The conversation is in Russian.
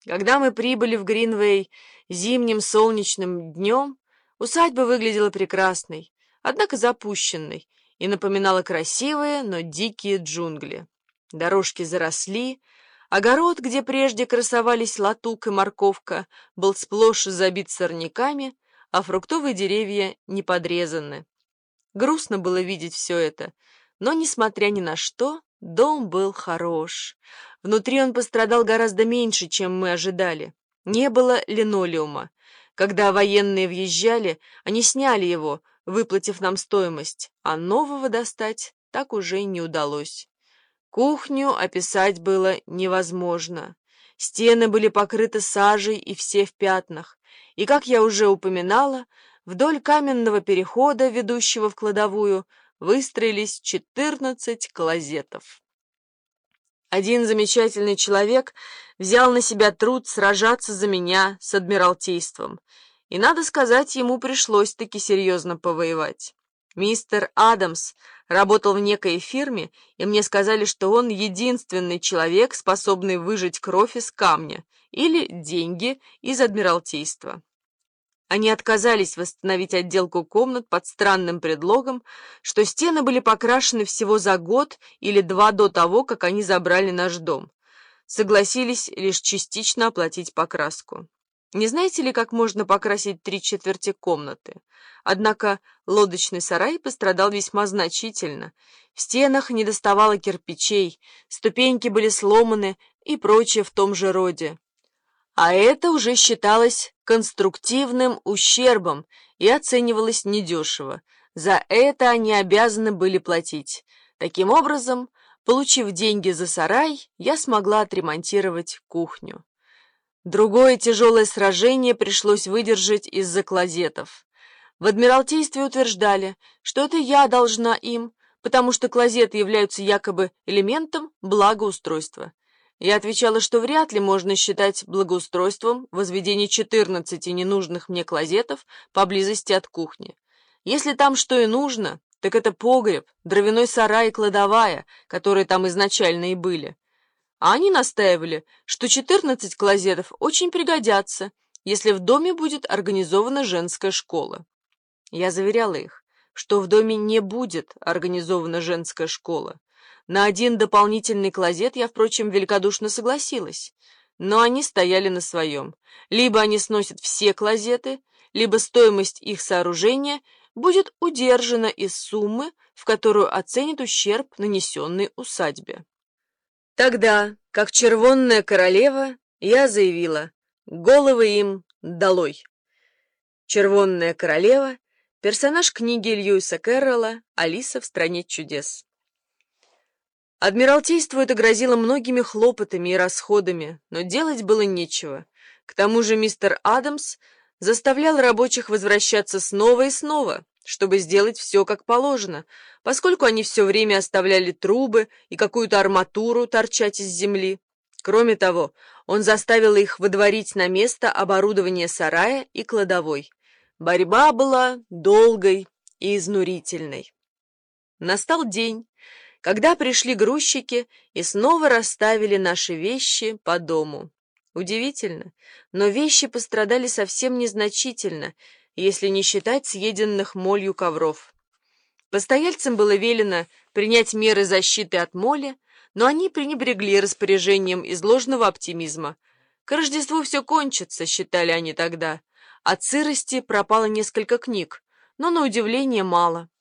Когда мы прибыли в Гринвей зимним солнечным днем, усадьба выглядела прекрасной, однако запущенной, и напоминала красивые, но дикие джунгли. Дорожки заросли, огород, где прежде красовались латук и морковка, был сплошь забит сорняками, а фруктовые деревья не подрезаны. Грустно было видеть все это, но, несмотря ни на что, дом был хорош. Внутри он пострадал гораздо меньше, чем мы ожидали. Не было линолеума. Когда военные въезжали, они сняли его, выплатив нам стоимость, а нового достать так уже и не удалось. Кухню описать было невозможно. Стены были покрыты сажей и все в пятнах, и, как я уже упоминала, вдоль каменного перехода, ведущего в кладовую, выстроились 14 клозетов. Один замечательный человек взял на себя труд сражаться за меня с Адмиралтейством, и, надо сказать, ему пришлось-таки серьезно повоевать. Мистер Адамс работал в некой фирме, и мне сказали, что он единственный человек, способный выжать кровь из камня или деньги из Адмиралтейства. Они отказались восстановить отделку комнат под странным предлогом, что стены были покрашены всего за год или два до того, как они забрали наш дом. Согласились лишь частично оплатить покраску. Не знаете ли, как можно покрасить 3/4 комнаты? Однако лодочный сарай пострадал весьма значительно. В стенах недоставало кирпичей, ступеньки были сломаны и прочее в том же роде. А это уже считалось конструктивным ущербом и оценивалось недешево. За это они обязаны были платить. Таким образом, получив деньги за сарай, я смогла отремонтировать кухню. Другое тяжелое сражение пришлось выдержать из-за клозетов. В Адмиралтействе утверждали, что это я должна им, потому что клозеты являются якобы элементом благоустройства. Я отвечала, что вряд ли можно считать благоустройством возведение 14 ненужных мне клозетов поблизости от кухни. Если там что и нужно, так это погреб, дровяной сарай и кладовая, которые там изначально и были. А они настаивали, что 14 клозетов очень пригодятся, если в доме будет организована женская школа. Я заверяла их, что в доме не будет организована женская школа. На один дополнительный клозет я, впрочем, великодушно согласилась, но они стояли на своем. Либо они сносят все клозеты, либо стоимость их сооружения будет удержана из суммы, в которую оценит ущерб, нанесенный усадьбе. Тогда, как червонная королева, я заявила: головы им долой. Червонная королева — персонаж книги Льюиса Кэрролла «Алиса в стране чудес». Адмиралтейству это грозило многими хлопотами и расходами, но делать было нечего. К тому же мистер Адамс заставлял рабочих возвращаться снова и снова, чтобы сделать все как положено, поскольку они все время оставляли трубы и какую-то арматуру торчать из земли. Кроме того, он заставил их выдворить на место оборудование сарая и кладовой. Борьба была долгой и изнурительной. Настал день, когда пришли грузчики и снова расставили наши вещи по дому. Удивительно, но вещи пострадали совсем незначительно, если не считать съеденных молью ковров. Постояльцам было велено принять меры защиты от моли, но они пренебрегли распоряжением из ложного оптимизма. К Рождеству все кончится, считали они тогда. От сырости пропало несколько книг, но, на удивление, мало.